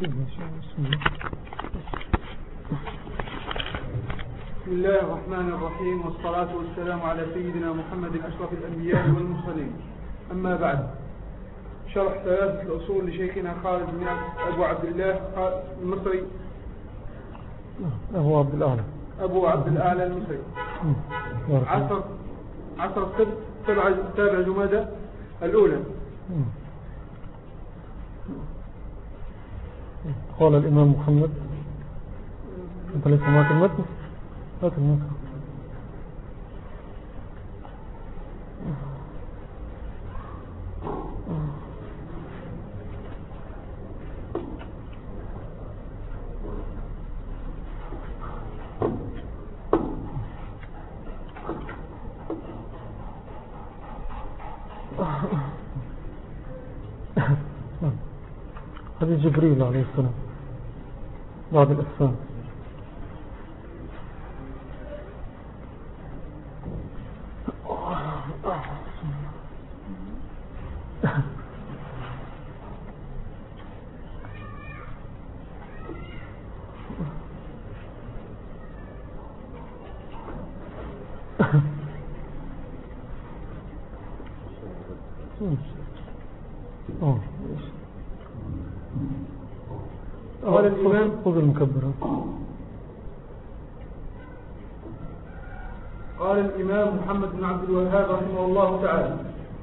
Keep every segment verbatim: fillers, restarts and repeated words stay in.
بسم الله الرحمن الرحيم، والصلاة والسلام على سيدنا محمد أشرف الأنبياء والمرسلين. أما بعد، شرح ثلاثة الأصول لشيخنا خالد بن أبو عبد الله المصري أبو عبد الأعلى أبو عبد الأعلى المصري. عصر عصر السبت سبع سابع جمادى الأولى. قال الإمام محمد، أنت ليس معك المتن؟ هات المتن. هذه جبريل عليه السلام بعد الإحسان. قال الإمام خذ المكبر. قال الإمام محمد بن عبد الوهاب رحمه الله تعالى: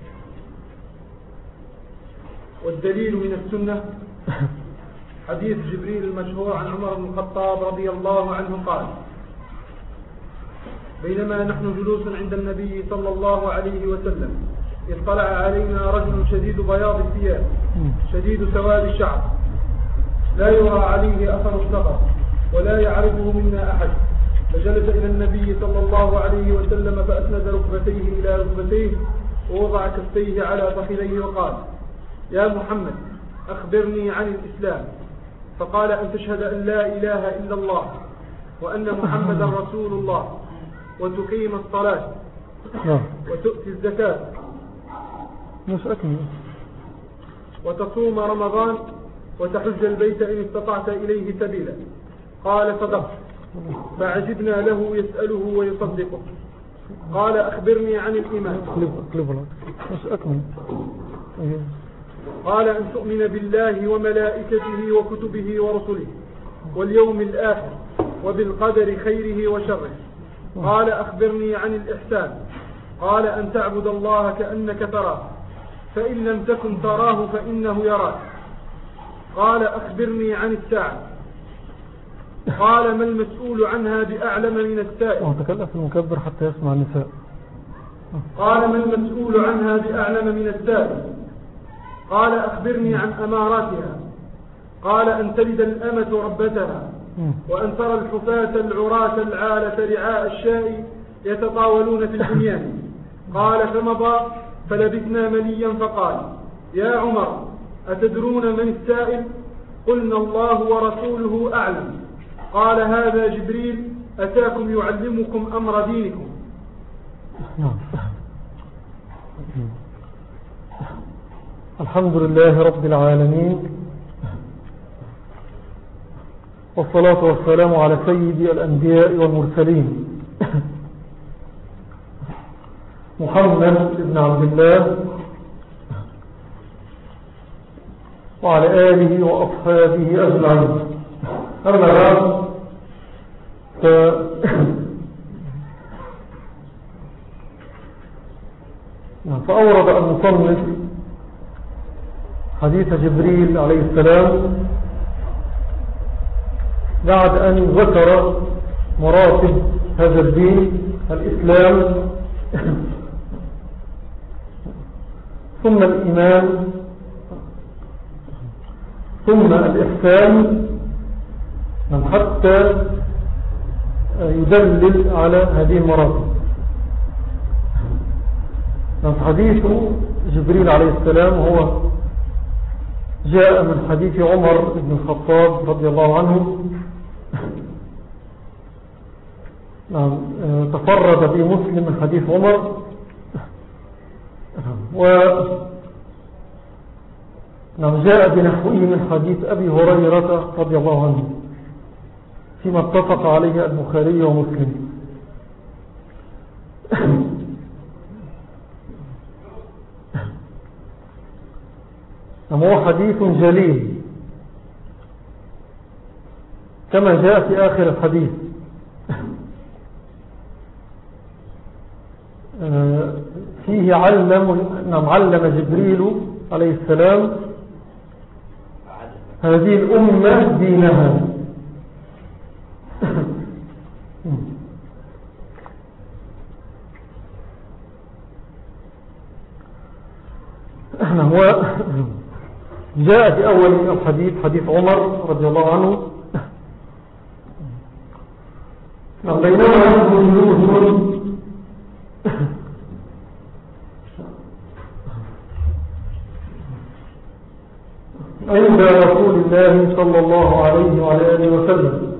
والدليل من السنة حديث جبريل المشهور عن عمر بن الخطاب رضي الله عنه قال: بينما نحن جلوس عند النبي صلى الله عليه وسلم اطلع علينا رجل شديد بياض الثياب شديد سواد الشعر لا يرى عليه أثر السفر ولا يعرفه منا أحد، فجلس إلى النبي صلى الله عليه وسلم فأسند ركبتيه إلى ركبتيه ووضع كفيه على فخذيه وقال: يا محمد أخبرني عن الإسلام. فقال: أن تشهد أن لا إله إلا الله وأن محمدا رسول الله وتقيم الصلاة وتؤتي الزكاة وتصوم رمضان وتحج البيت إن استطعت إليه سبيلا. قال: صدقت. فعجبنا له يسأله ويصدقه. قال: أخبرني عن الإيمان. قال: أن تؤمن بالله وملائكته وكتبه ورسله واليوم الآخر وبالقدر خيره وشره. قال: أخبرني عن الإحسان. قال: أن تعبد الله كأنك تراه فإن لم تكن تراه فإنه يراك. قال: أخبرني عن الساعة. قال: ما المسؤول عنها بأعلم من السائل. تكلم في المكبر حتى يسمع النساء. قال: ما المسؤول عنها بأعلم من السائل. قال: أخبرني عن أماراتها. قال: أن تلد الأمة ربتها وأن ترى الحفاة العراة العالة رعاء الشاء يتطاولون في البنيان. قال: فمضى فلبثنا مليا فقال: يا عمر أتدرون من السائل؟ قلنا: الله ورسوله أعلم. قال: هذا جبريل أتاكم يعلمكم أمر دينكم. الحمد لله رب العالمين، والصلاة والسلام على سيد الأنبياء والمرسلين محمد بن عبد الله وعلى آله وأصحابه أجمعين. أما بعد، ف... فأورد المصنف حديث جبريل عليه السلام بعد أن ذكر مراتب هذا الدين الإسلام ثم الإيمان ثم الإحسان، حتى يدلل على هذه المراتب. حديث جبريل عليه السلام هو جاء من حديث عمر بن الخطاب رضي الله عنه، تفرد به مسلم من حديث عمر، و نعم جاء بنحوه من حديث أبي هريرة رضي الله عنه فيما اتفق عليه البخاري ومسلم. نعم هو حديث جليل كما جاء في آخر الحديث. فيه علم نعم علم جبريل عليه السلام هذه الأمة دينها. هو جاء في أول الحديث حديث عمر رضي الله عنه بينما جلوس عند رسول الله صلى الله عليه وعلى آله وسلم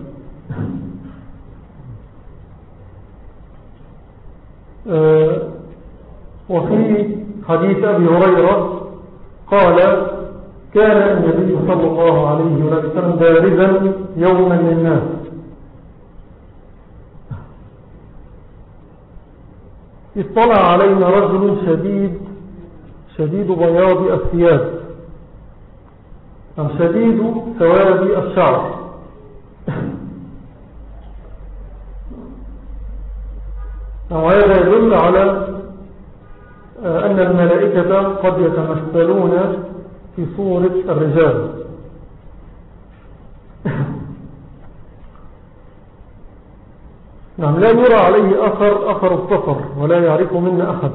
آه وفي حديث أبي هريرة قال كان النبي صلى الله عليه وسلم بارزا يوما للناس اطلع علينا رجل شديد شديد بياض الثياب أم شديد سواد الشعر وهذا يدل على أن الملائكة قد يتمثلون في صورة الرجال. نعم لا يرى عليه أثر أثر السفر ولا يعرف منا أحد.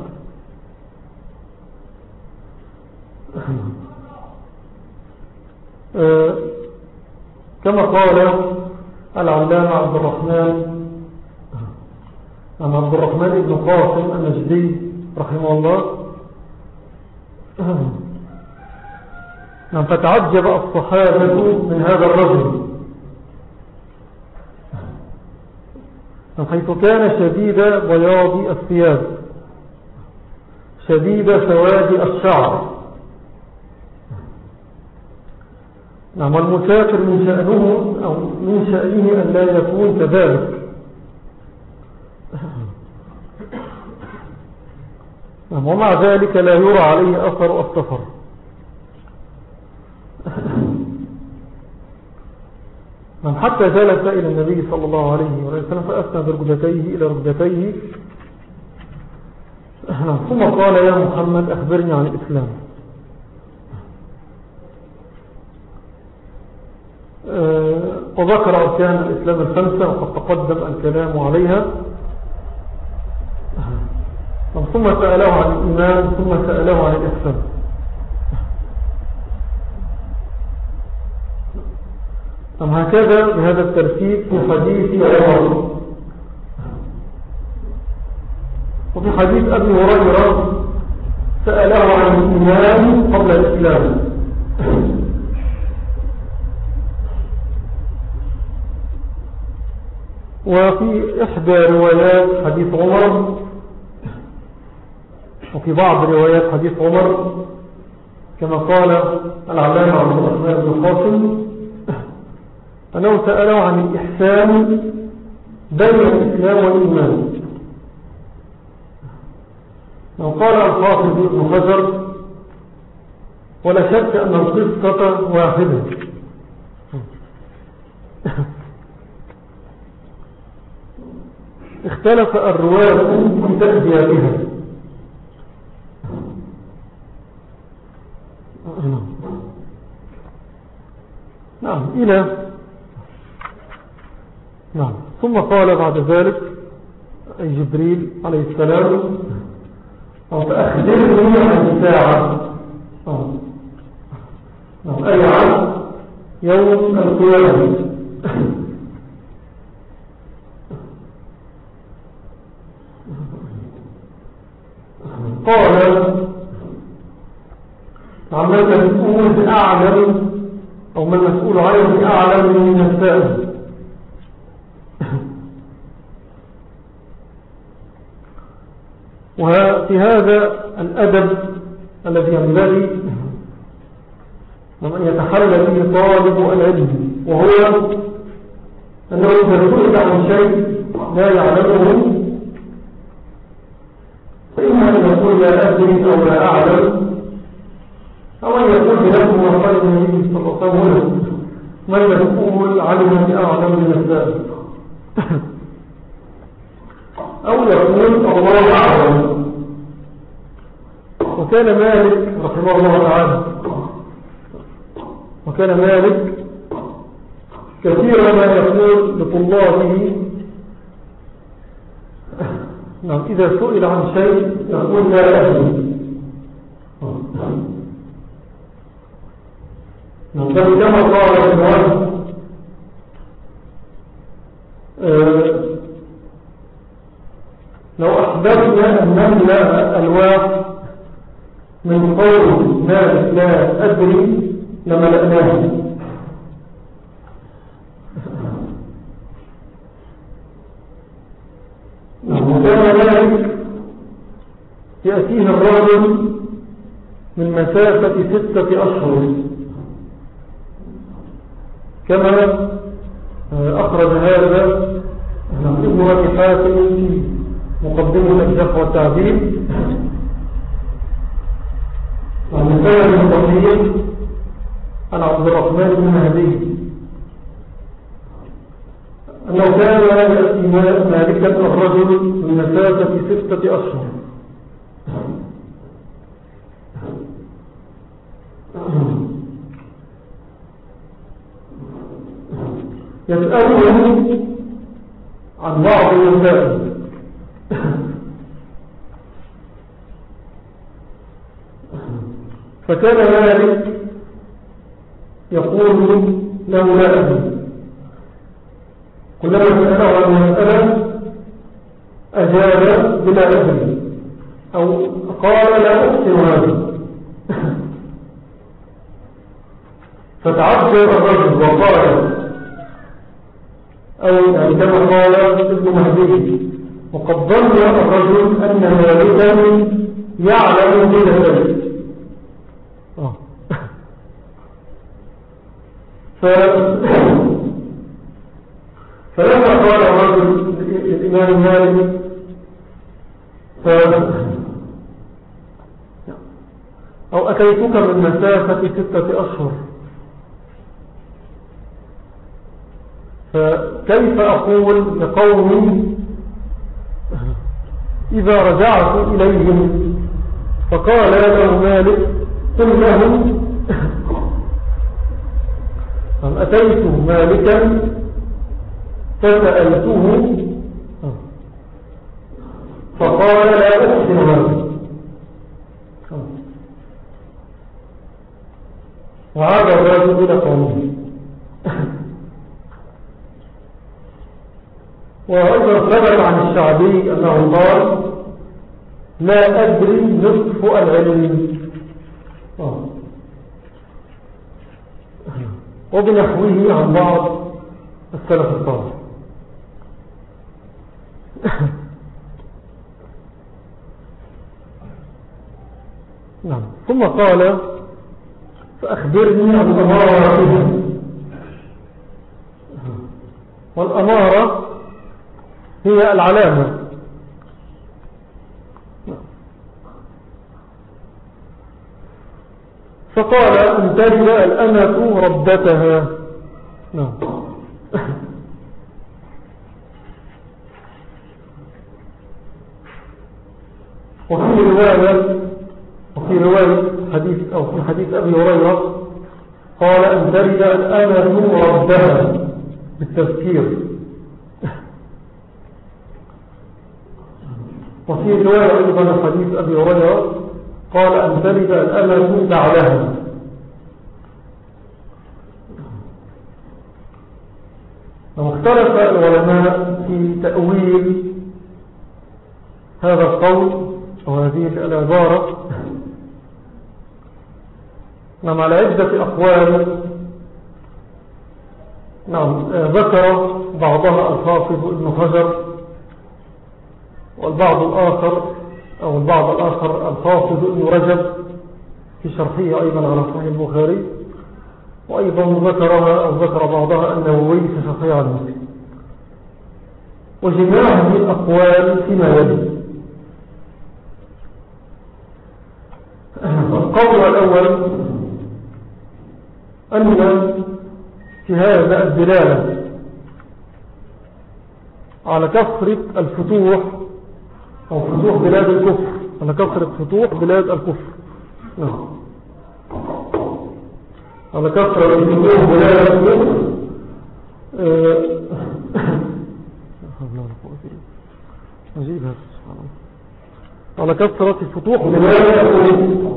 آه كما قال العلامة عبد الرحمن عن عبد الرحمن بن قاسم النجدي رحمه الله نعم فتعجب الصحابة من هذا الرجل حيث كان شديد بياض الثياب شديد سواد الشعر. نعم المسافر من شأنه أو من شأنه أن لا يكون كذلك. نعم ومع ذلك لا يرى عليه أثر السفر. نعم حتى جلس إلى النبي صلى الله عليه وسلم فأسند ركبتيه إلى ركبتيه ثم قال يا محمد أخبرني عن الإسلام. وذكر أركان الإسلام الخمسة وقد تقدم الكلام عليها. ثم سأله عن الإيمان ثم سأله عن الإحسان. أم هكذا بهذا الترتيب في حديث عمر. وفي حديث أبي هريرة سأله عن الإيمان قبل الإسلام. وفي إحدى روايات حديث عمر وفي بعض روايات حديث عمر كما قال العلامة عبد الرحمن بن قاسم أنه سأله عن الإحسان بين الإسلام والإيمان. وقال الحافظ ابن حجر ولا شك أن القصة واحدة اختلف الرواة في تأدياتها. نعم إلى نعم ثم قال بعد ذلك أي جبريل عليه السلام فأخبرني عن الساعة أي عن يوم القيامة. قال عما المسؤول أعلم أو ما المسؤول عنه أعلم من السائل. وفي هذا الأدب الذي ينبغي ومن يتحلى به طالب العلم، وهو أنه إذا سئل عن شيء لا يعلمه فإما أن يقول لا أدري أو لا أعلم، أو أن يقول بنفسه وقال النبي صلى الله عليه وسلم من يقول علمني أعلم من الذات، أو يقول الله أعلم. وكان مالك رحمه الله تعالى وكان مالك كثيرا ما يقول لطلابه نعم إذا سئل عن شيء يقول لا أدري. نعم كما قال ابن آه لو أحببنا أن نملأ ألواح من قول مالك لا أدري لملأناه. وكان مالك يأتيه الرجل من مسافة ستة أشهر كما أخرج هذا ابن أبي حاتم في مقدمة الجرح والتعديل عن سيد المطيب عن عبد الرحمن بن مهدي أنه كان يأتي مالكا الرجل من مسافة ستة أشهر يسأله عن بعض المسائل فكان مالك يقول له لا أدري. كلما سأله عن المسألة أجاب بلا أدري أو قال لا أحسن هذا. فتعجب الرجل وقال أو عندما قال ابن مهدي وقد ظن الرجل أن مالكا يعلم بلا شيء. فلما قال الرجل الإمام مالك أو أتيتك من مسافة ستة أشهر فكيف أقول لقومي إذا رجعت إليهم؟ فقال له مالك قل لهم أتيت مالكا فسألته فقال لا أحسن هذا. وعاد الرجل إلى قومه. وأيضا ثبت عن الشعبي أنه قال لا أدري نصف العلم، وبنحوه عن بعض السلف الصالح. نعم. ثم قال فأخبرني عن أمارة. والأمارة هي العلامة. فقال أن تجد الأمة ربتها. نعم. وفي رواية وفي رواية حديث أو في حديث أبي هريرة قال أن تجد الأمة ربتها بالتذكير. وفي رواية أيضا حديث أبي هريرة قال أن تلد الأمة بعلها. واختلف العلماء في تأويل هذا القول أو هذه العبارة نعم على عدة أقوال. نعم ذكر بعضها الحافظ ابن حجر، والبعض الآخر أو البعض الآخر الحافظ ابن رجب في شرحه أيضا على صحيح البخاري، وأيضا ذكرها أو ذكر بعضها النووي في صحيح مسلم. وجميع هذه الأقوال فيما يلي. القول الأول أن في هذا الدلالة على كثرة الفتوح أو فتوح بلاد الكفر، على كثرة فتوح بلاد الكفر، نعم، على كثرة فتوح بلاد الكفر على كثرة فتوح بلاد الكفر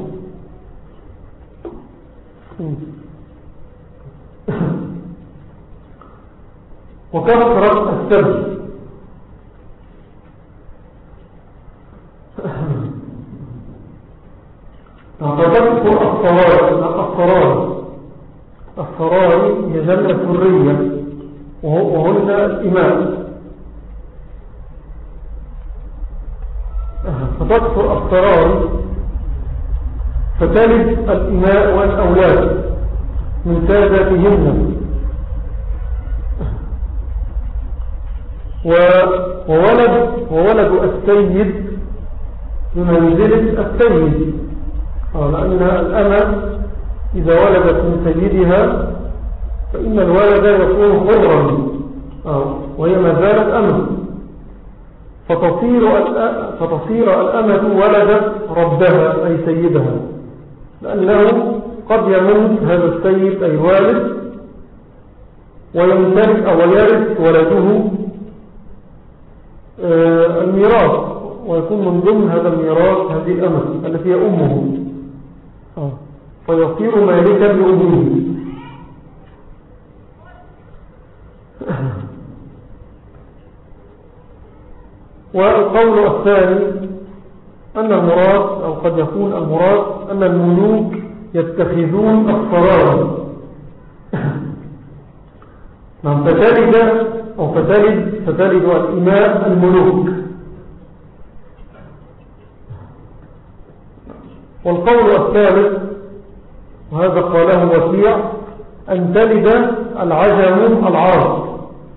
وكثرة السبب فتذكر الصراري. الصراري هي جمع سرية وهن الإمام. فتذكر الصراري فتلد الإماء والأولاد من ساداتهن، وولد, وولد السيد بمنزلة السيد، لأن الأمة إذا ولدت من سيدها فإن الولد يكون حرا وهي ما زالت أمة، فتصير, فتصير الأمة ولدت ربها أي سيدها، لأنه قد يموت هذا السيد أي والد ويمتلك أو يرث ولده الميراث، ويكون من ضمن هذا الميراث هذه الأمة التي هي أمه، فيصير مالكا لأمه. والقول الثاني أن المراد أو قد يكون المراد أن الملوك يتخذون الصراري، نعم، فتلد أو فتلد فتلد الإماء الملوك. والقول الثالث وهذا قاله وكيع أن تلد العجم العرب.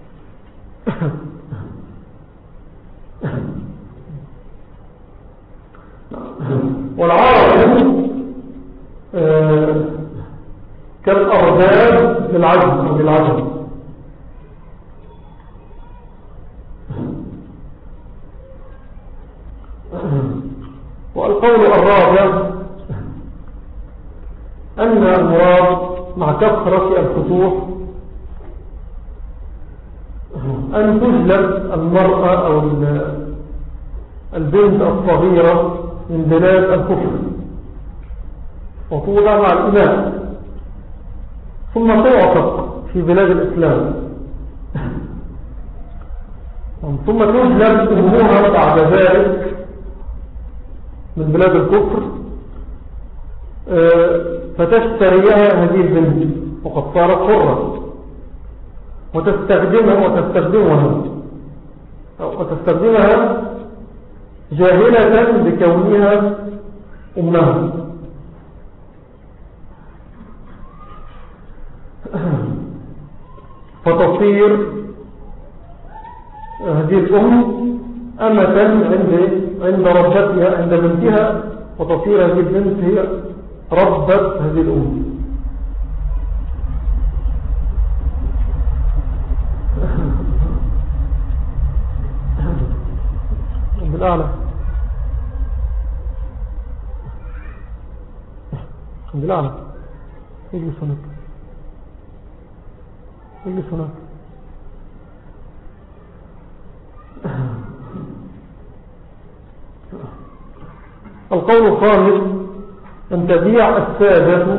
والعرب كالأرباب للعجم أو للعجم. والقول الرابع أن المراد مع كثرة الفتوح أن تجلب المرأة أو البنت الصغيرة من بلاد الكفر وتوضع مع الإمام ثم تعتق في بلاد الإسلام، ثم تجلب أمها بعد ذلك من بلاد الكفر فتشتريها هذه البنت وقد صارت حرة وتستخدمها وتستخدمها وتستخدمها جاهلة بكونها أمها، فتصير هذه الأم أمة عند عند ربتها عند بنتها، وتصير هذه البنت هي ربت هذه الأم. بالأعلى بالأعلى اجلس هناك اجلس هناك. القول الخامس أن تبيع السادة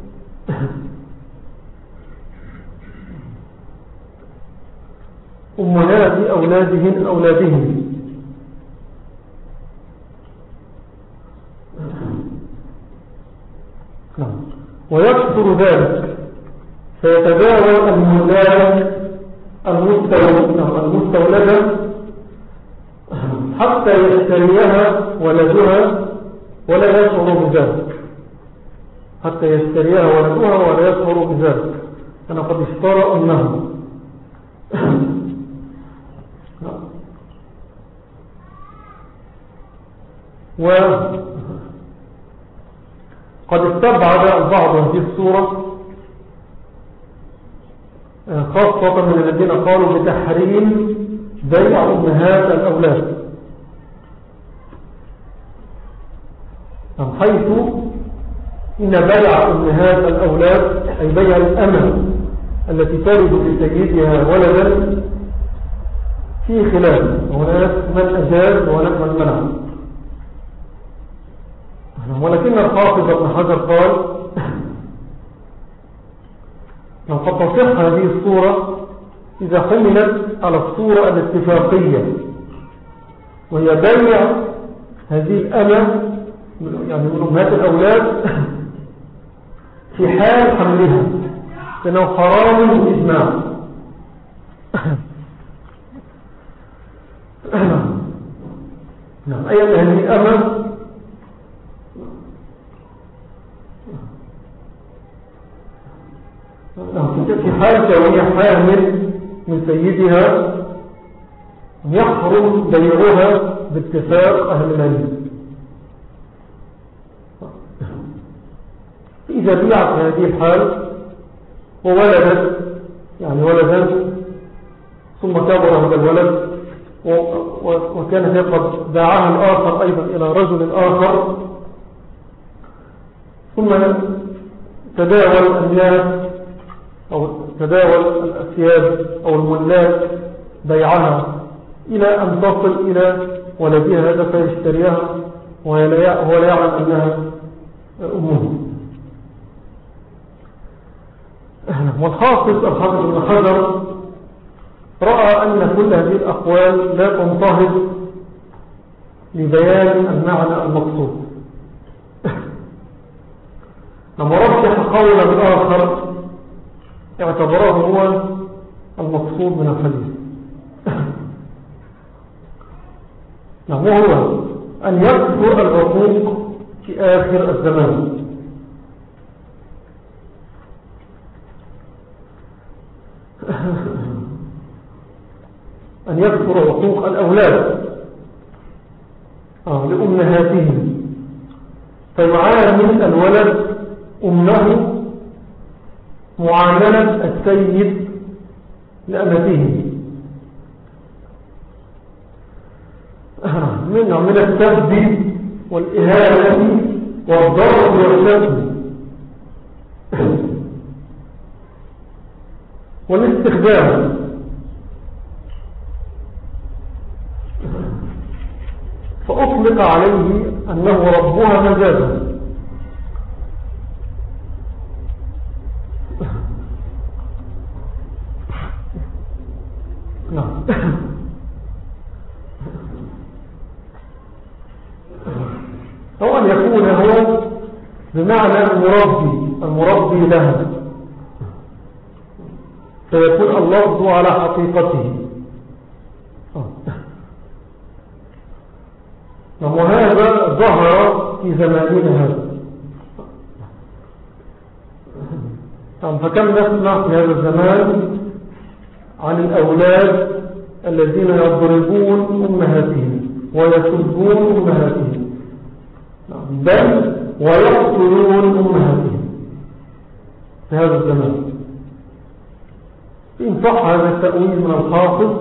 أمهات أولادهن أولادهم، ويكثر ذلك فيتداول المولاد المستولدة حتى يشتريها ولدها ولا يشعر بذلك، حتى يشتريها ولدها ولا يشعر بذلك، أنا قد اشترى أمه. وقد استبعد البعض هذه الصورة خاصة من الذين قالوا بتحريم بيع أمهات الأولاد، حيث إن بيع أمهات الأولاد أي بيع الأمة التي تلد لسيدها ولدا في خلاف، هناك من أجاز وهناك من منع. ولكن الحافظ ابن حجر قال قد تصح هذه الصورة إذا حملت على الصورة الاتفاقية، وهي بيع هذه الأمة يعني من أمهات الأولاد في حال حملها، لأنه حرام بالإجماع. نعم، أي أن هذه الأمة في حال كونها حامل من سيدها يحرم بيعها باتفاق أهل المال. إذا بيعت في هذه الحال وولدت يعني ولدا ثم كبر هذا الولد وكان قد دعاها الآخر أيضا إلى رجل آخر، ثم تداول الناس أو تداول الأسياد أو الملاك بيعها إلى أن تصل إلى ولدها هذا فيشتريها وهو لا يعلم أنها أمه. والحافظ الحافظ بن حجر رأى أن كل هذه الأقوال لا تنتهض لبيان المعنى المقصود، ورجح قولا آخر اعتبره هو المقصود من الحديث، وهو أن يكثر العقوق في آخر الزمان، أن يكثر عقوق الأولاد آه لأمهاتهم، فيعامل الولد أمه معاملة السيد لأمته من من السب والإهانة والضرب والشتم والاستخدام، فأطلق عليه أنه ربها مجازا. نعم. أو أن يكون هو بمعنى المربي المربي لها، فيكون اللفظ على حقيقته. وهذا ظهر في زماننا هذا، فكم نسمع في هذا الزمان عن الأولاد الذين يضربون أمهاتهم ويسبون أمهاتهم، بل ويقتلون أمهاتهم في هذا الزمان. إن صح هذا التأويل من الحافظ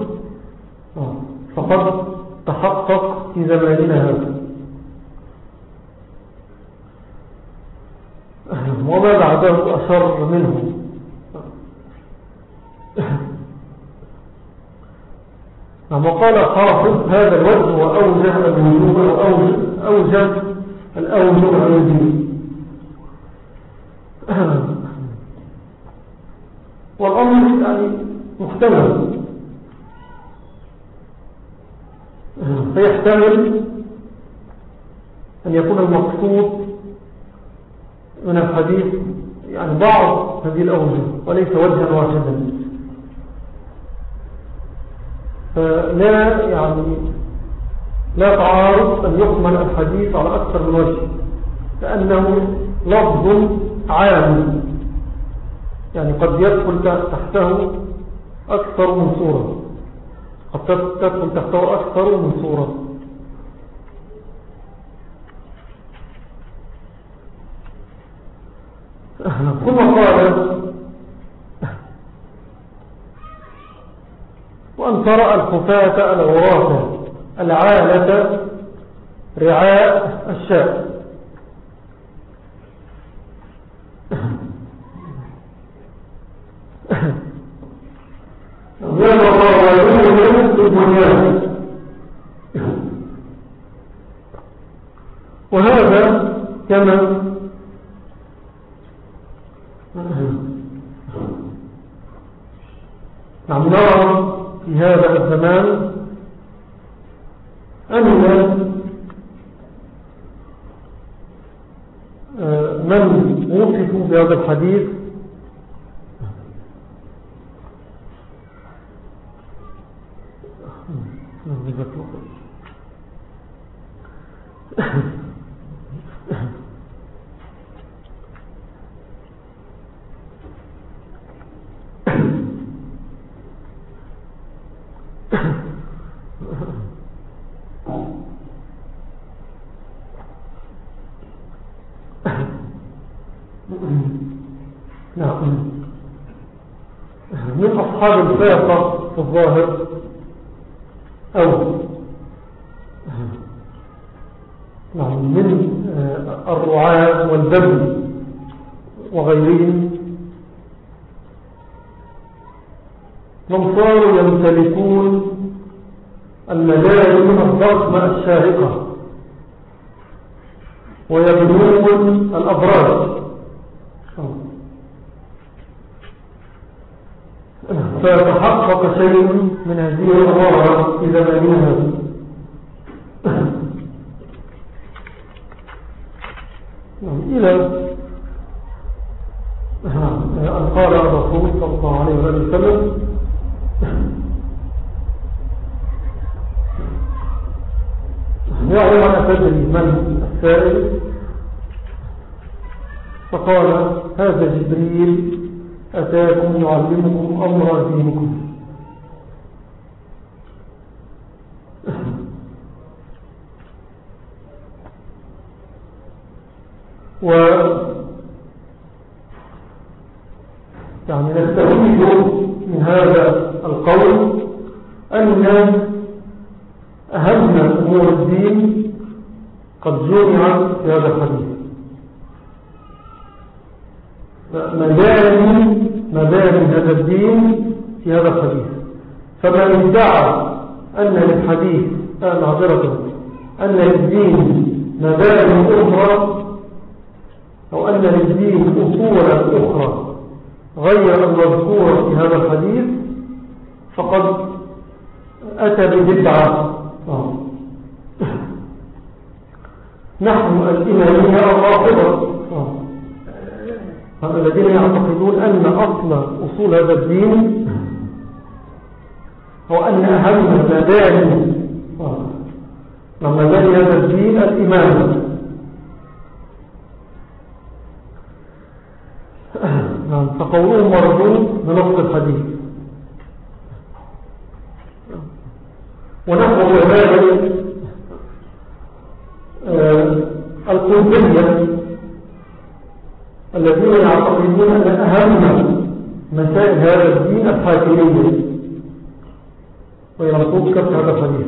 فقد تحقق في زماننا هذا، وما بعده أشر منه. وقال حافظ هذا الوجه وأوجه الوجوه وأوجه الأوجه الوجوه، والأمر يعني محتمل، فيحتمل أن يكون المقصود من الحديث يعني بعض هذه الأوجه وليس وجها واحدا، فلا يعني لا تعارض أن يحمل الحديث على أكثر من وجه، لأنه لفظ عام، يعني قد يدخل تحته أكثر من صورة، قد تدخل تحته أكثر من صورة. ثم قال وأن ترى الخفاة العراة العالة رعاء الشاء. وهذا كما نعم نرى في هذا الزمان أن من وصفوا بهذا الحديث من أصحاب الفاقة في الظاهر أو من الرعاة والدم وغيرهم من صاروا يمتلكون الملايين الضخمة الشاهقة ويبنون الأبراج، فيتحقق شيء من هذه الأمارة في زمانها. إلى أن قال الرسول صلى الله عليه وسلم يعلم أن تدري من السائل، فقال هذا جبريل أتاكم يعلمكم أمر دينكم. و يعني نستفيد من هذا القول أن أهم أمور الدين قد جمعت في هذا الحديث. مباني مباني هذا الدين في هذا الحديث، فمن ادعى أن للحديث معذرة أن للدين مباني أخرى أو أن للدين أصولا أخرى غير المذكورة في هذا الحديث فقد أتى ببدعة. نحن الإمامية الرافضة الذين يعتقدون أن أصل أصول هذا الدين هو أن أهم مباني مباني هذا الدين الإمامة. فقولهم مردود بنص الحديث. ونحن كذلك القلبية الذين يعتقدون أن أهم مسائل هذا الدين الحاكمية وينصوص كتب هذا الحديث.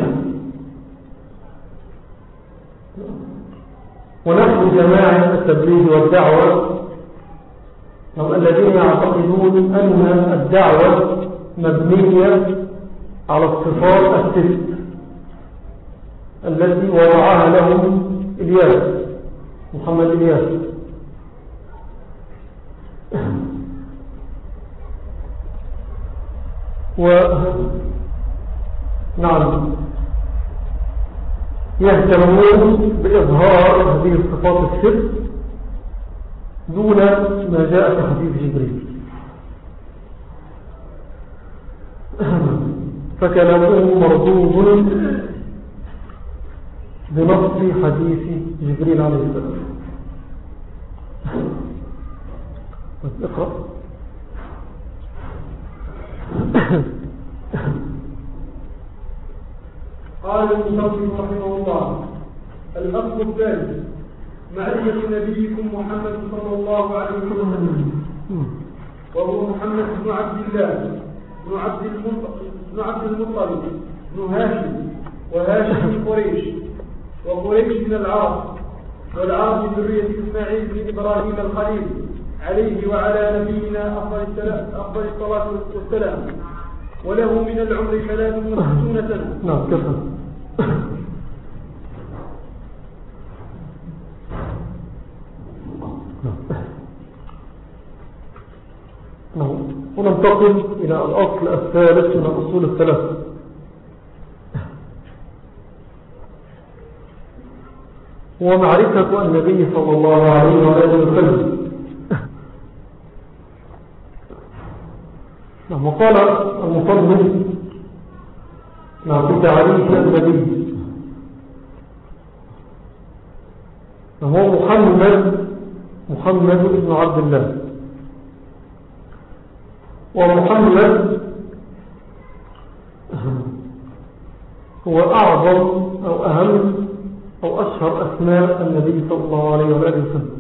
ونحن جماعة التبليغ والدعوة الذين يعتقدون أن الدعوة مبنية على الصفات الست التي وضعها لهم إلياس محمد إلياس. و نعم يهتمون بإظهار هذه الصفات الست دون ما جاء في حديث جبريل، فكلامهم مردود بنص حديث جبريل عليه السلام. اقرأ. قال المصنف رحمه الله: الأصل الثالث معرفة نبيكم محمد صلى الله عليه وسلم، وهو محمد بن عبد الله بن عبد بن عبد المطلب بن هاشم، وهاشم من قريش، وقريش من العرب، والعرب من ذرية إسماعيل بن إبراهيم الخليل عليه وعلى نبينا أفضل الصلاة والسلام، وله من العمر ثلاث وستون سنة. نعم كفى. وننتقل إلى الأصل الثالث من الأصول الثلاثة، ومعرفة النبي صلى الله عليه وسلم. وقال المصنف في تعريف النبي: هو محمد محمد بن عبد الله. ومحمد هو أعظم أو أهم أو أشهر أسماء النبي صلى الله عليه وسلم،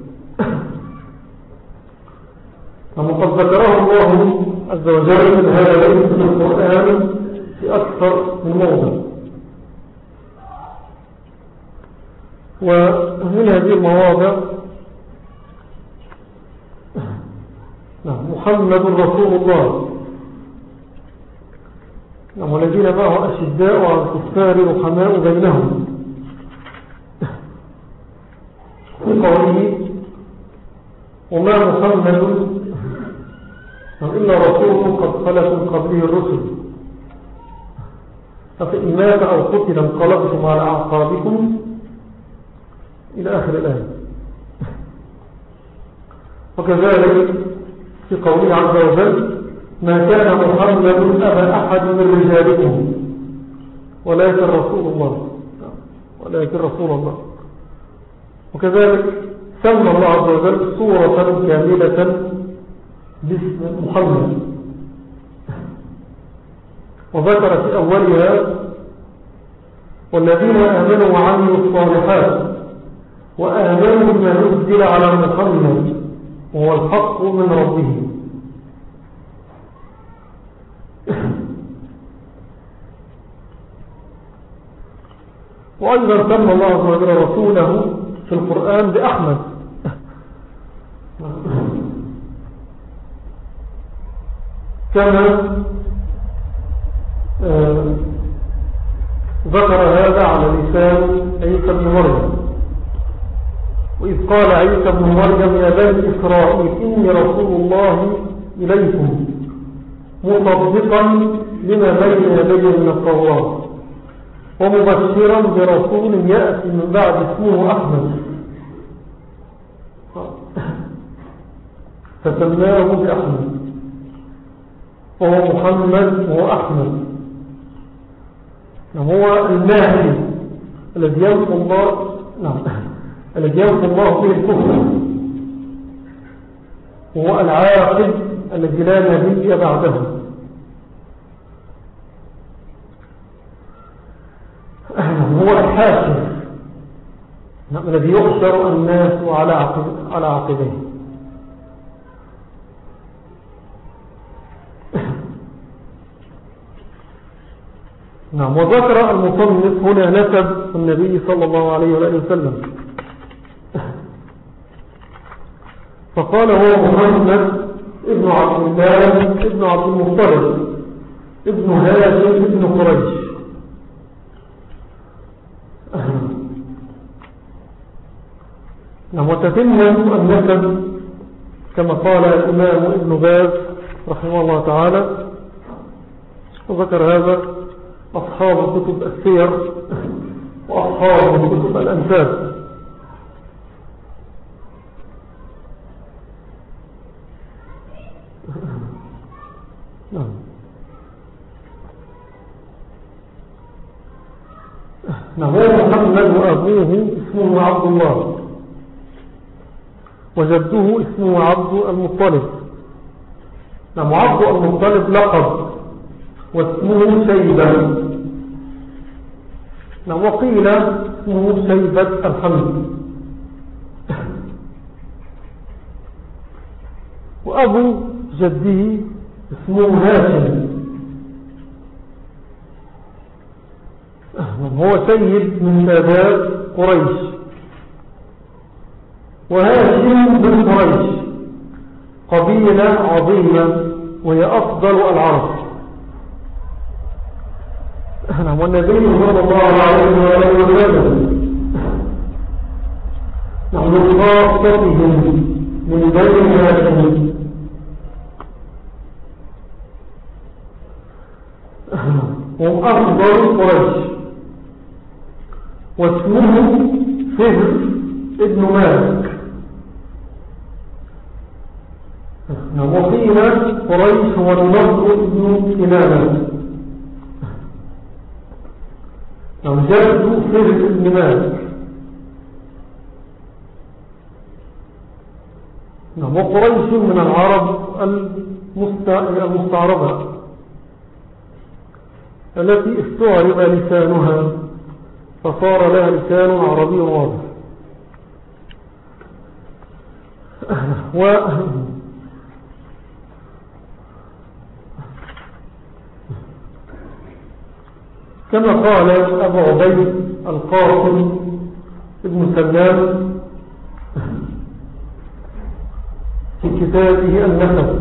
وقد ذكره الله عز وجل من هذا الاسم في القرآن في أكثر من موضع. ومن هذه المواضع محمد رسول الله، والذين معه أشداء على الكفار رحماء بينهم، في قوله: وما محمد إلا رسول قد خلت من قبله الرسل أفإن مات أو قتل انقلبتم على أعقابكم، إلى آخر الآية. وكذلك في قوله عز وجل: ما كان محمد أبا أحد من رجالكم ولكن رسول الله ولكن رسول الله. وكذلك سمى الله عز وجل سورة كاملة باسم محمد، وذكر في أولها: والذين آمنوا وعملوا الصالحات وآمنوا بما نزل على محمد وهو الحق من ربهم. وأيضا سمى الله عز وجل رسوله في القرآن بأحمد، كما آه ذكر هذا على لسان عيسى بن مريم، وإذ قال عيسى بن مريم: يا بني إسرائيل إني رسول الله إليكم مصدقا لما بين يدي من التوراة ومبشرا برسول يأتي من بعد اسمه أحمد، فسماه بأحمد، وهو محمد وهو أحمد، هو الماحي الذي يمحو الله نعم الذي يمحو الله به الكفر، وهو العاقب الذي لا نبي بعده. هو الحاكم الذي يحشر الناس على على عقبيه. نعم. وذكر المصنف هنا نسب النبي صلى الله عليه وآله وسلم، فقال: هو محمد ابن عبد الله ابن عبد المطلب ابن هاشم ابن قريش. نعم. وتتم النسب كما قال الإمام ابن باز رحمه الله تعالى، وذكر هذا أصحاب كتب السير وأصحاب كتب الأنساب. نعم. نعم. محمد وأبوه اسمه عبد الله، وجده اسمه عبد المطلب، نعم. عبد المطلب لقب واسمه شيبة. نعم. وقيل اسمه شيبة الحمد. وأبو جده اسمه هاشم. هو سيد من سادات قريش، وهاشم من قريش قبيلة عظيمة وهي أفضل العرب. والنبي صلى الله عليه وسلم نحن خاصتهم من بني هاشم. هم أفضل قريش، واسمه فهر ابن مالك. وقيل قريش هو النضر ابن كنانة. جد فهر ابن مالك. وقريش من العرب المستعربة التي استعرب لسانها فصار لها لسان عربي واضح. و كما قال أبو عبيد القاسم ابن سلام في كتابه النسب: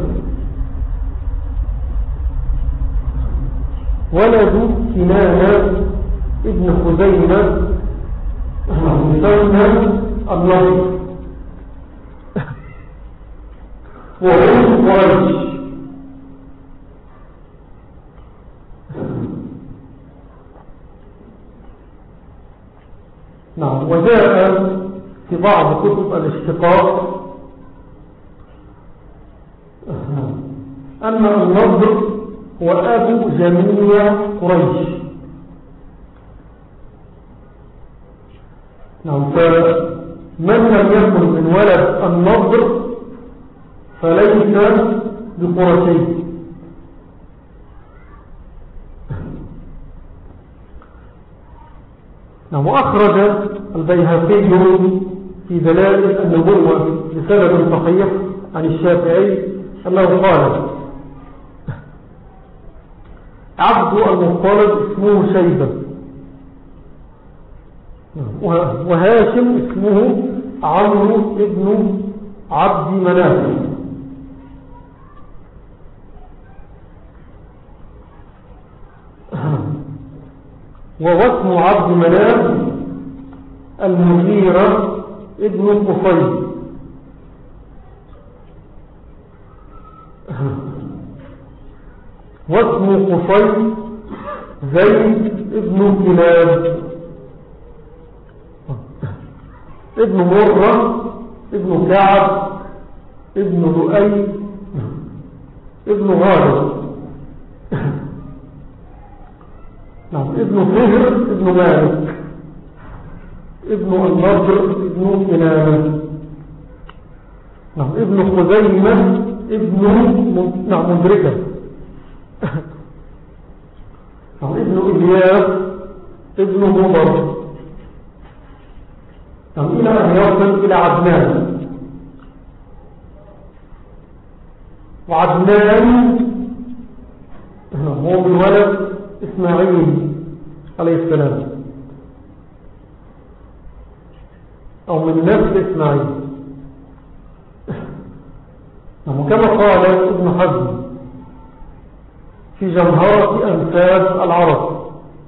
ولد كنانة ابن خزيمة مسمى النصر، وهم قريش. نعم. وجاء في بعض كتب الاشتقاق أن النضر هو أبو جميع قريش. نعم. فمن لم يكن من ولد النضر فليس بقرشي. نعم. وأخرج البيهقي في دلائل النبوة بسبب صحيح عن الشافعي أنه قال: عبد المطلب اسمه شيبة، وهاشم اسمه عمرو ابن عبد مناف. وواسم عبد مناف المغيرة ابن قصي. واسم قصي زيد ابن كلاب ابن مرة ابن كعب ابن لؤي ابن غالب. نعم. ابن فهر ابن مالك ابن النضر ابن كنانة. نعم. ابن خزيمة ابن نعم مدركة. نعم. ابن إلياس ابن مضر. نعم. إلى أن يصل إلى عدنان. وعدنان هو من ولد إسماعيل عليه السلام، أو من نفس إسماعيل. وكما قال ابن حزم في جمهرة أنساب العرب: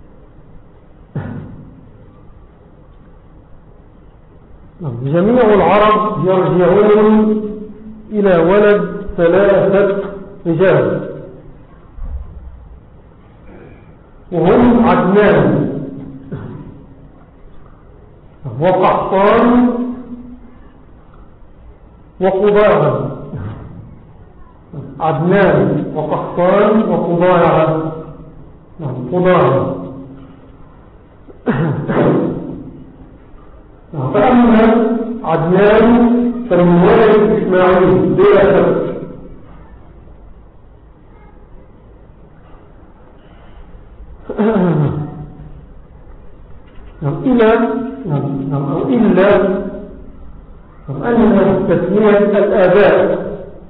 جميع العرب يرجعون إلى ولد ثلاثة رجال، وهم عدنان وقحطان وقضاعة. عدنان وقحطان وقضاعة. قضاعة. فأما عدنان فمن ولد إسماعيل بلا شك، نعم إلى نعم نعم أو إلا نعم أن تسمية الآباء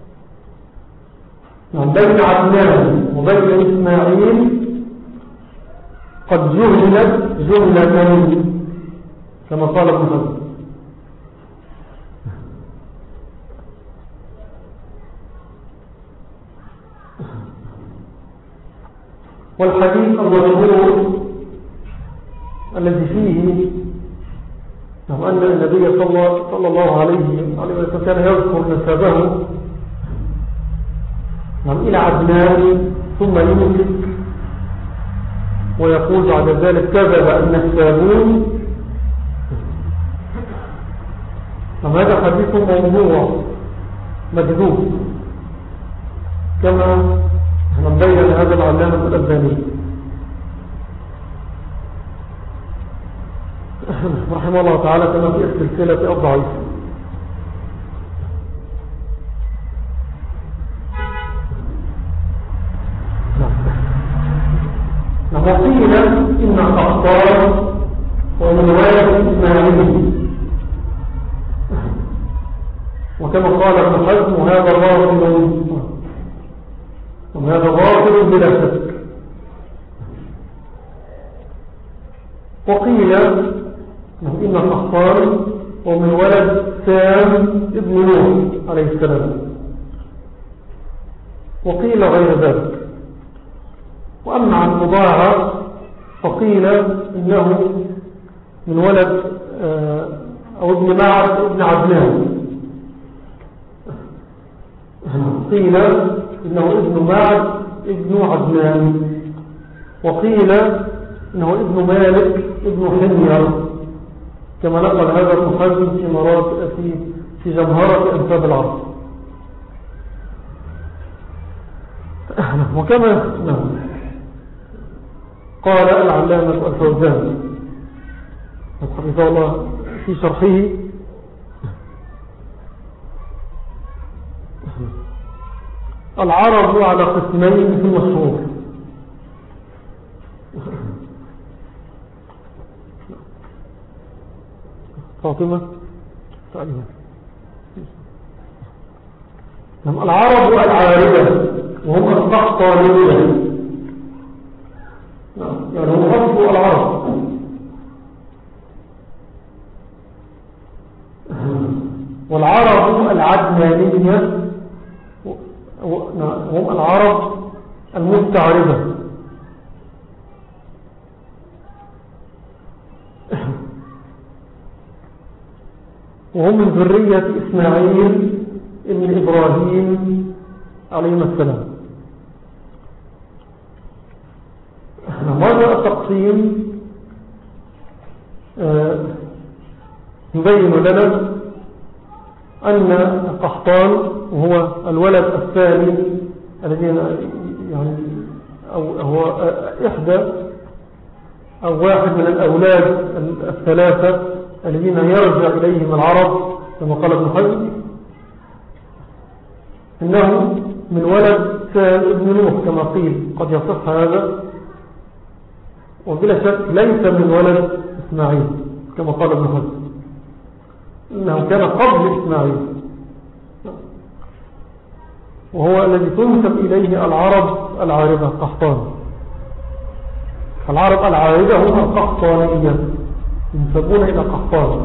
نعم بين عدنان وبين إسماعيل قد جهلت جهلة كما قال ابن حزم. والحديث المشهور الذي فيه نعم أن النبي صلى الله عليه وسلم كان يذكر نسبه نعم إلى عدنان ثم يمسك ويقول بعد ذلك كذب النسابون. نعم هذا حديث موضوع مكذوب كما نبين هذا العلامة الألباني رحمه الله تعالى كما في السلسلة الضعيفة. وقيل إن قحطان ومن والد إسماعيل وكما قال ابن حزم وهذا باطل وهذا باطل بلا شك. وقيل إن قحطان ومن ولد سام ابن نوح عليه السلام وقيل غير ذلك. وأما عن مضاعف فقيل إنه من ولد أو ابن معد ابن عدنان قيل إنه ابن معد ابن عدنان وقيل إنه ابن مالك ابن حمير كما نقل هذا المحدث في مرات في في جمهرة أنساب العرب. وكما قال العلامة الفوزان حفظه الله في شرحه العرب على قسمين في المشهور. فاطمة تعليم العرب العاربة وهم القحطانيين يعني هم أصل العرب والعرب العدنانية هم العرب المستعربة وهم من ذرية إسماعيل ابن إبراهيم عليه السلام. هذا التقسيم يبين لنا أن قحطان وهو الولد الثاني الذي يعني أو هو إحدى أو واحد من الأولاد الثلاثة الذين يرجع إليهم العرب كما قال ابن حزم إنه من ولد سام ابن نوح كما قيل قد يصح هذا وبلا شك ليس من ولد إسماعيل كما قال ابن حزم إنه كان قبل إسماعيل وهو الذي تنسب إليه العرب العاربة قحطان. العرب العاربة هم القحطانية ينسبون إلى قحطان.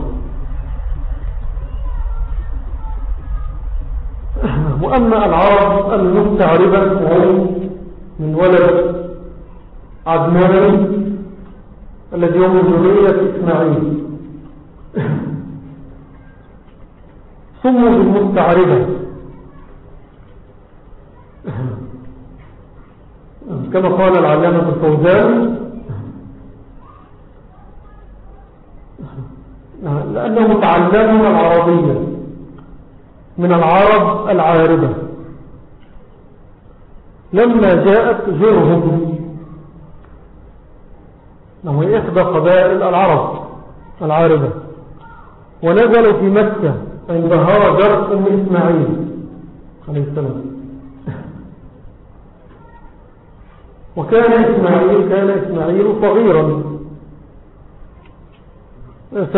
وأما العرب المستعربة وهم من ولد عدنان الذي هم من ذرية إسماعيل سموا بالمستعربة كما قال العلامة الفوزان لأنهم تعلموا العربية من العرب العاربة لما جاءت جرهم وهي إحدى قبائل العرب العاربة ونزلوا في مكة عند هاجر أم إسماعيل عليه السلام وكان إسماعيل كان إسماعيل صغيرا ف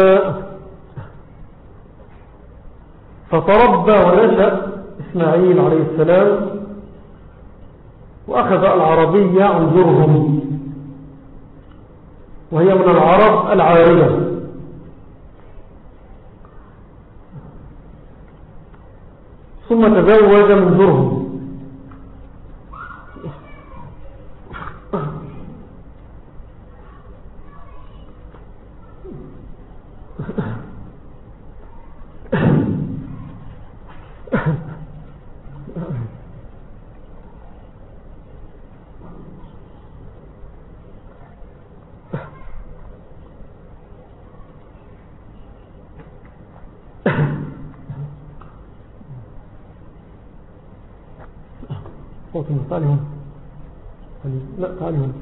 فتربى ونشأ إسماعيل عليه السلام وأخذ العربية عن جرهم، وهي من العرب العارية. ثم تزوج من جرهم. تعالي هنا. لا تعالي هنا.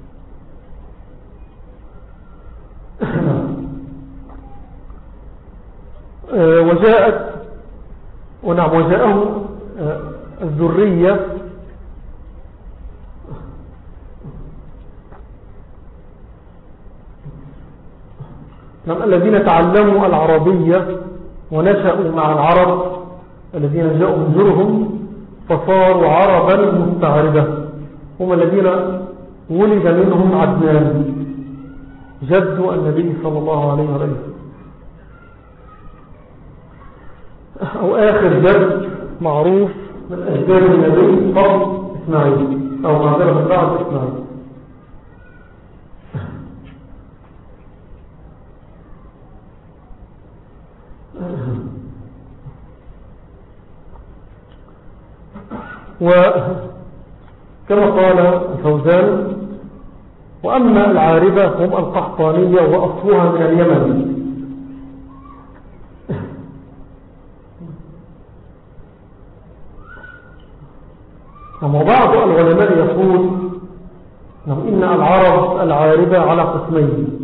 وجاءت ونعم وجاءه الذرية نعم الذين تعلموا العربية ونشأوا مع العرب الذين جاءوا من جرهم فصاروا عربا مستعربة، هم الذين ولد منهم عدنان جد النبي صلى الله عليه وسلم، أو آخر جد معروف من أجداد النبي فضل إسماعيل أو معذرة بعد إسماعيل. وكما قال الفوزان: وأما العاربة هم القحطانية وأصلها من اليمن. وبعض العلماء يقول إن العرب العاربة على قسمين: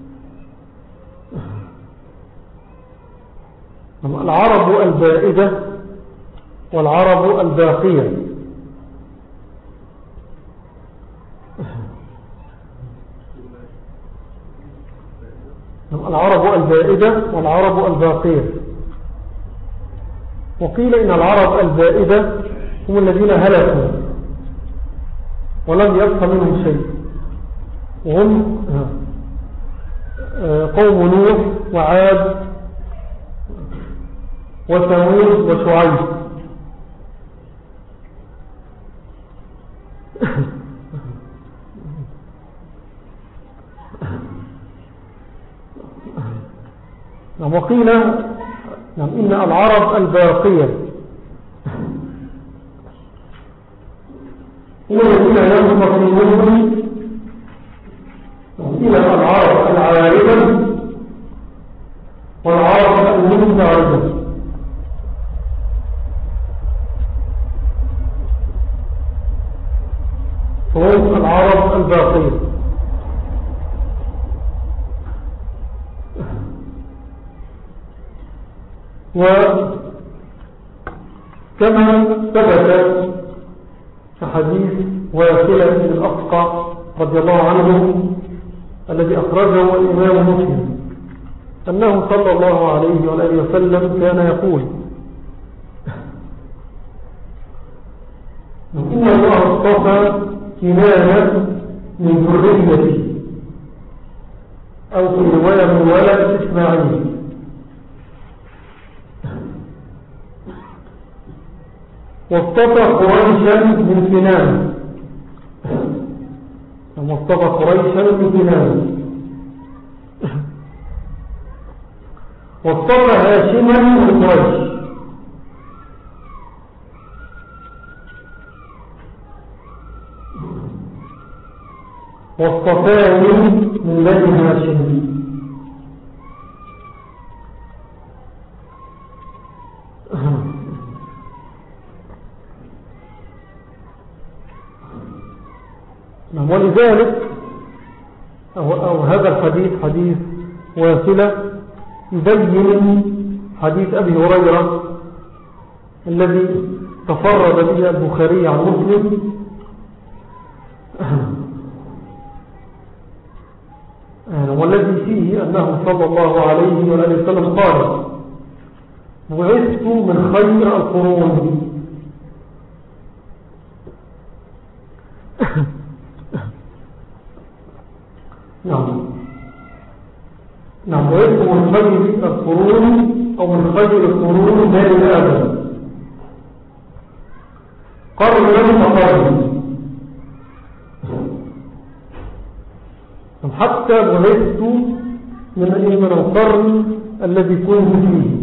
العرب البائدة والعرب الباقية. العرب البائدة والعرب الباقية. وقيل إن العرب البائدة هم الذين هلكوا ولم يبق منهم شيء، وهم قوم نوح وعاد وثمود وشعيب. وقيل إن العرب الباقية هم الذين ينفقون إلى العرب العاربة والعرب المستعربة. هم العرب الباقية. وكما ثبت في حديث واصلة بن الأسقع رضي الله عنه الذي أخرجه الإمام مسلم أنه صلى الله عليه وآله وسلم كان يقول: إن الله اصطفى كنانة من ذريتي، أو في رواية من ولد إسماعيل، واصطفى قريشا من كنانة، واصطفى قريشا من كنانة، واصطفى هاشما من قريش، واصطفاني من بني هاشم. ولذلك أو, أو هذا الحديث حديث واصلة يبين حديث أبي هريرة الذي تفرد به البخاري عن مسلم والذي فيه أنه صلى الله عليه وآله وسلم قال بعثت من خير القرون. نعم نعم بعثت من خير القرون أو من خير القرون بين آدم قرنا فقرنا، حتى بعثت من من القرن الذي كنت فيه.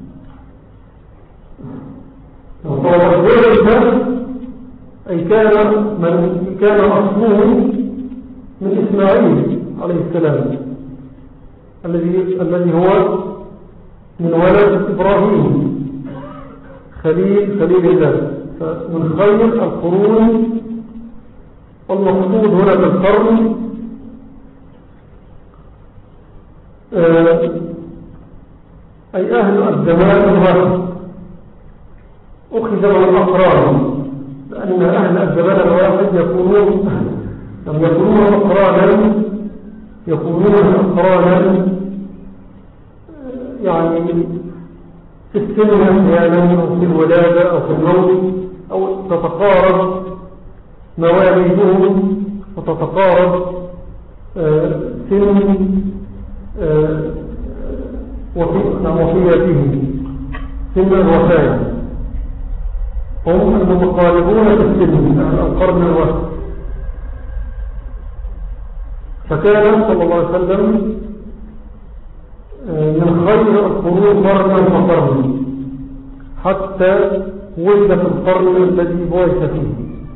وغير أي كان من كان أصله من إسماعيل عليه السلام الذي الذي هو من ولد إبراهيم خليل خليل الله. فمن خير القرون، والمقصود هنا بالقرن أي أهل الزمان الواحد، أخذ من الأقران، لأن أهل الزمان الواحد يكونون يكونون أقرانا يكونون أقرانا يعني في السن أحيانا أو في الولادة أو في الموت، أو تتقارب مواليدهم وتتقارب سن وفياتهم سن الوفاة، هم المتقاربون في السن القرن الواحد. فكان صلى الله عليه وسلم من خير القرون قرنا فقرنا حتى ولد في القرن الذي بعث فيه.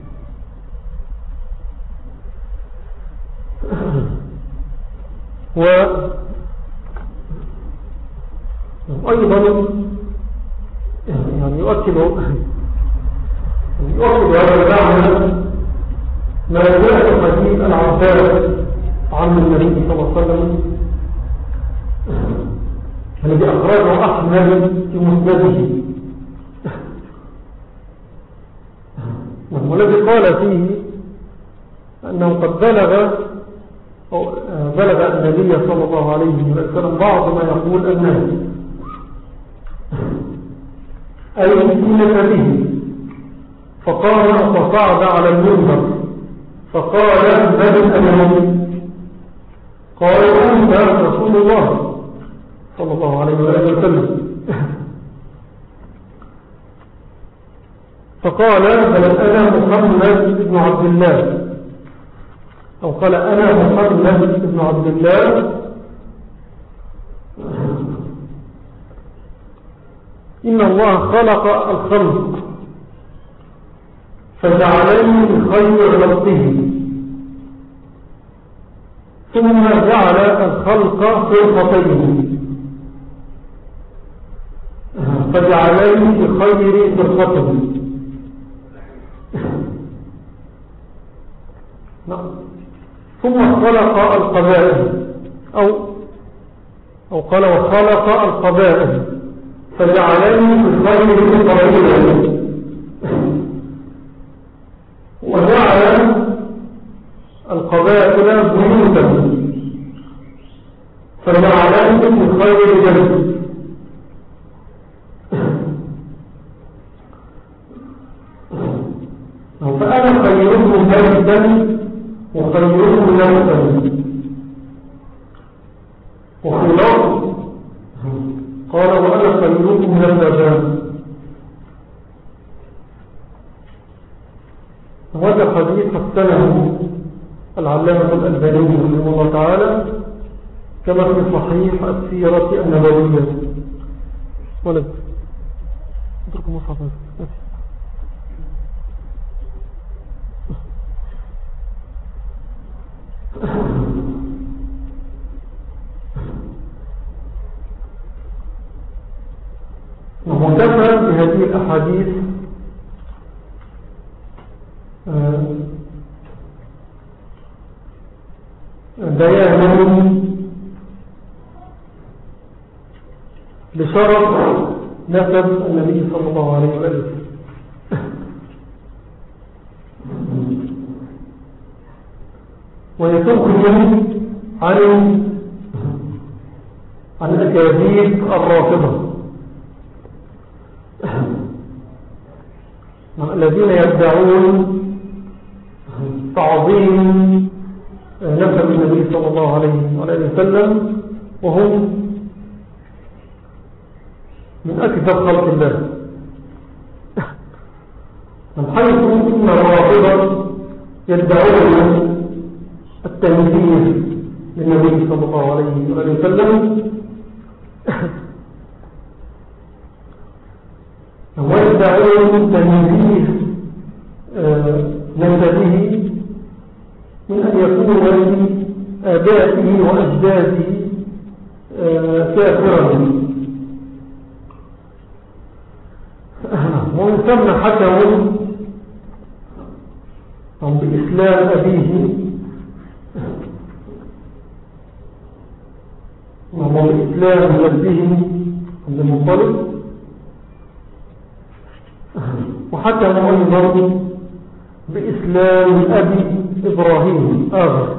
وأيضا يعني يؤكد يؤكد هذا المعنى ما جاء في حديث العباس عن النبي صلى الله عليه وسلم الذي أخرجه أحمد في مسنده، والذي قال فيه أنه قد بلغ أو بلغ النبي صلى الله عليه وسلم بعض ما يقول الناس أي إنك به، فقال فصعد على المنبر فقال من أنا؟ قال أنت رسول الله صلى الله عليه وسلم. فقال بل أنا محمد بن عبد الله، أو قال أنا محمد بن عبد الله إن الله خلق الخلق فجعلني من خير خلقه، ثم جعل الخلق فرقتين فجعلني بخير فرقته. ثم خلق القبائل أو أو قال وخلق القبائل فجعلني بخير فرقته، وجعل القبائل بيوتا فجعلني بخير جنة. فأنا خيرهم بيتا وخيرهم نفسا وخلاف قال وأنا خيرهم نفسا. وهذا حديث حسنه العلامة الألباني رحمه الله تعالى كما في صحيح السيرة النبوية. ولد اتركوا مصحف ومكتفى بهذه الأحاديث بيانا لشرف نسب النبي صلى الله عليه وسلم. ويتوقف عن عن أكاذيب الرافضة الذين يدعون تعظيم نسب النبي صلى الله عليه وسلم وهم من أكثر خلق الله، من حيث إن الرافضة يدعون التنزيه للنبي صلى الله عليه وسلم ويدعون تنزيه نسبه من أن يكون ولي آبائه وأجداده كافرا، ومن ثم حكموا بإسلام أبيه وبإسلام جده عبد المطلب، وحكموا أيضا بإسلام أبي إبراهيم آخر،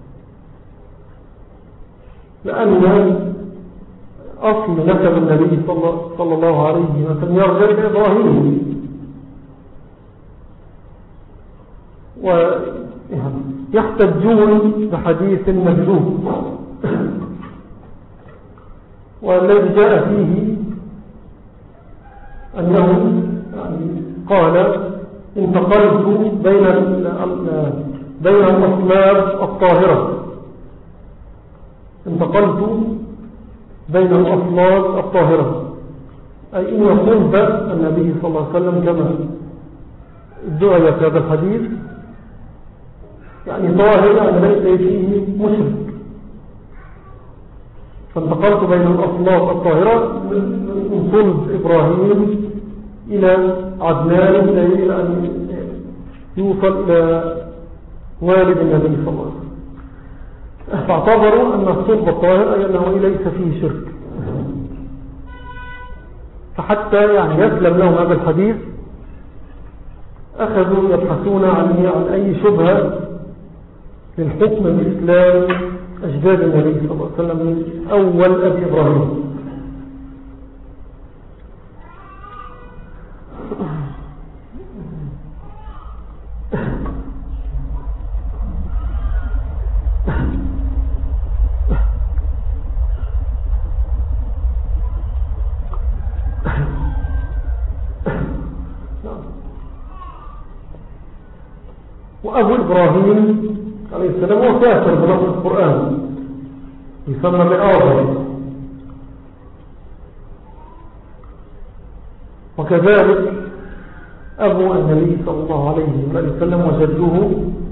لأن أصل نسب النبي صلى الله عليه وسلم يرجع إلى إبراهيم، ويحتجون بحديث مكذوب والذي جاء فيه أنه قال انتقلت بين بين الأصلاب الطاهرة انتقلت بين الأصلاب الطاهرة، أي إن يقول بأس النبي صلى الله عليه وسلم كما دعي في هذا الحديث، يعني طاهر أن ليس فيه مشرك، فانتقلت بين الأصلاب الطاهرة من صلب إبراهيم إلى عدنان إلى أن يوصل إلى والد النبي صلى الله عليه وسلم، فاعتبروا أن الصلب الطاهر أي أنه ليس فيه شرك، فحتى يعني يسلم لهم هذا الحديث أخذوا يبحثون عن عن أي شبهة للحكم بإسلام أجداد النبي صلى الله عليه وسلم من أول أبي إبراهيم. وأبو إبراهيم عليه السلام هو كافر بنص القرآن يسمى بآخر، وكذلك أبو النبي صلى الله عليه وسلم وجده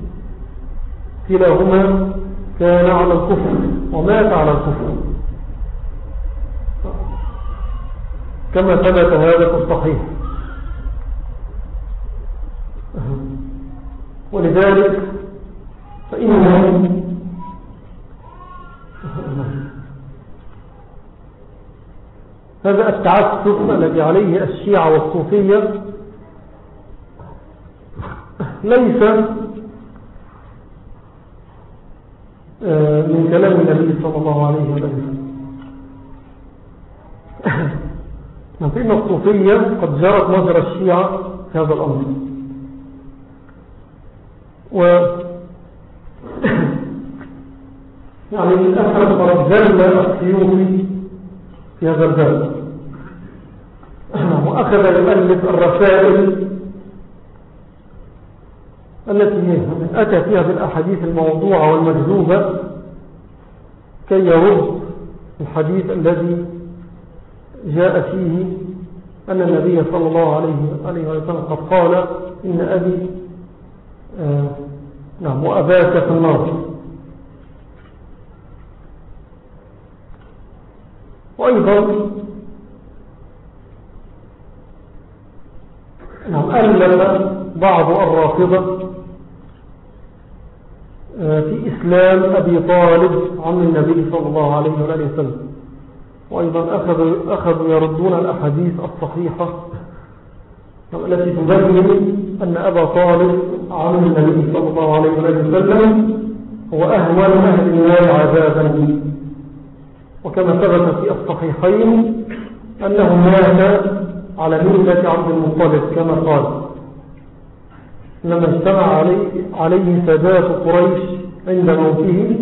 كلاهما كان على الكفر ومات على الكفر كما ثبت هذا في الصحيح، ولذلك فإنهم هذا التعسف الذي عليه الشيعة والصوفية ليس من كلام النبي صلى الله عليه وسلم، فإن الصوفية قد جرت مجرى الشيعة في هذا الأمر، و يعني من أحد رجل السيوطي في هذا الباب، وأخذ يؤلف الرسائل التي أتى فيها بالأحاديث الموضوعة والمكذوبة كي يرد الحديث الذي جاء فيه أن النبي صلى الله عليه وسلم قد قال إن أبي آه نعم وأباك في النار. وأيضا نعم ألم بعض الرافضة في إسلام أبي طالب عم النبي صلى الله عليه وسلم، وأيضا أخذوا, أخذوا يردون الأحاديث الصحيحة التي تبين أن أبا طالب عم النبي صلى الله عليه وسلم هو أهون أهل النار عذابا، وكما ثبت في الصحيحين أنه مات على ملة عبد المطلب كما قال لما اجتمع عليه, عليه سادات قريش عند موته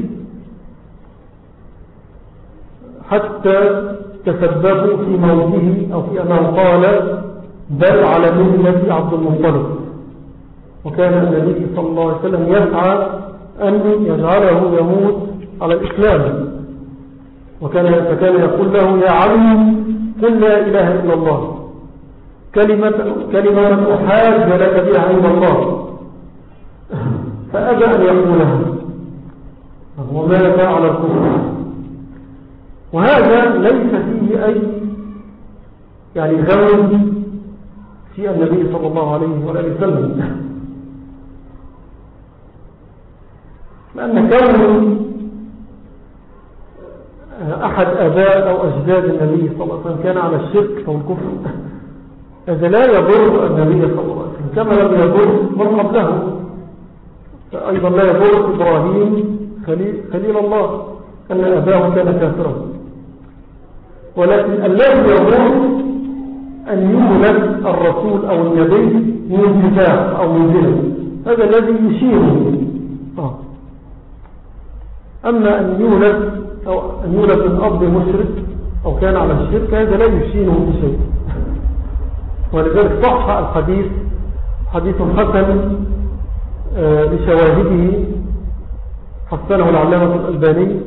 حتى تسببوا في موته أو في أنه قال بل على ملة عبد المطلب. وكان النبي صلى الله عليه وسلم يسعى أن يجعله يموت على الإسلام، وكان فكان يقول له يا علي قل لا إله إلا الله كلمة, كلمة أحاج لك بها عند الله، فأبى أن يقولها ومات على الكفر. وهذا ليس فيه أي يعني غول في النبي صلى الله عليه وآله وسلم، لأن كون أحد آباء أو أجداد النبي صلى الله عليه وسلم كان على الشرك أو الكفر هذا لا يضر النبي صلى الله عليه وسلم كما لم يضر من قبله. أيضا لا يضر إبراهيم خليل, خليل الله أن أباه كان كافرا، ولكن الذي يضر أن يولد الرسول أو النبي من انتفاع أو من ذنب، هذا الذي يشيره. أما أن يولد أو أن يولد من أب مشرك أو كان على الشرك هذا لا يشينه بشيء. ولذلك صح الحديث حديث حسن لشواهده حسنه العلامة الألباني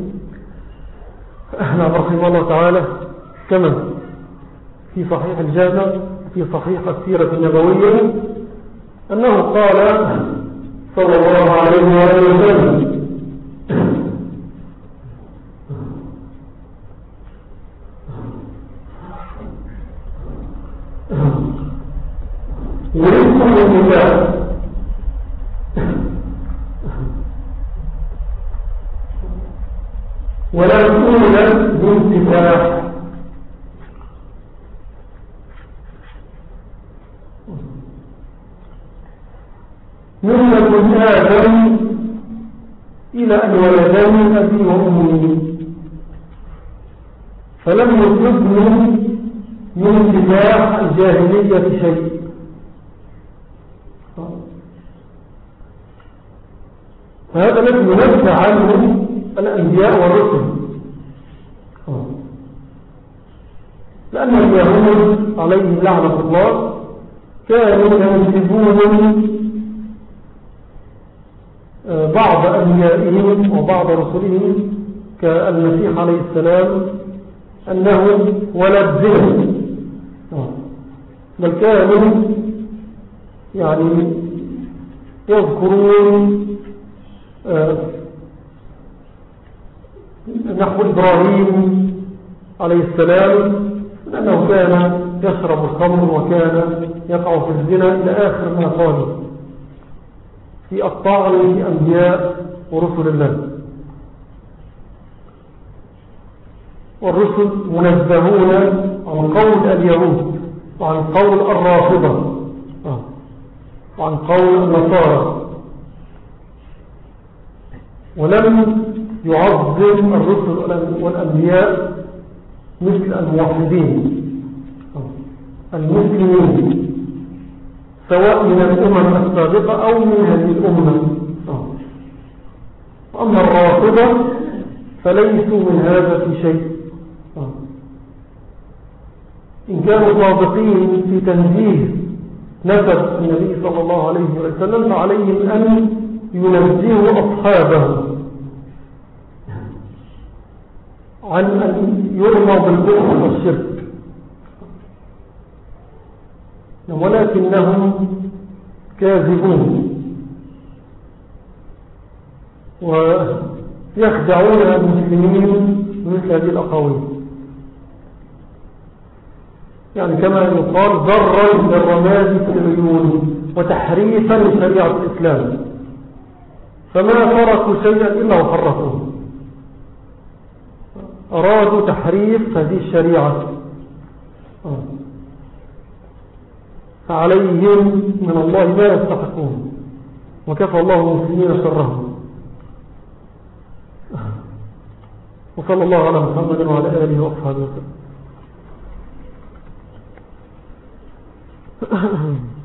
رحمه الله تعالى كما في صحيح الجامع في صحيح السيرة النبوية أنه قال صلى الله عليه وسلم ورزقكم النساء ولا تولد بانتفاع. من آدم إلى أن ولدني أبي وأمي فلم يصبني من انتفاع الجاهلية شيء. فهذا الذي ينبه عنه الأنبياء والرسل، لأن اليهود عليهم لعنة الله كانوا ينسبون بعض أنبيائهم وبعض رسلهم كالمسيح عليه السلام أنه ولد زنا، بل كانوا يعني يذكرون نحو إبراهيم عليه السلام أنه كان يشرب الخمر وكان يقع في الزنا إلى آخر ما قال في الطعن في أنبياء ورسل الله. والرسل منزهون عن قول اليهود وعن قول الرافضة وعن قول النصارى، ولم يعظم الرسل والأنبياء مثل الموحدين المسلمين سواء من الأمم السابقة أو من هذه الأمة. وأما الرافضة فليسوا من هذا في شيء، إن كانوا صادقين في تنزيه نسب النبي صلى الله عليه وسلم فعليهم أن ينزهوا أصحابه عن أن يرموا بالكفر والشرك، ولكنهم كاذبون ويخدعون المسلمين بمثل هذه الأقاويل. يعني كما يقال ضرا للرماد في العيون وتحريفا لشريعة الإسلام، فما تركوا شيئا إلا وفرقوه، أرادوا تحريف هذه الشريعة، فعليهم من الله ما يستحقون، وكفى الله المسلمين شرهم. وصلى الله على محمد وعلى آله وأصحابه وسلم.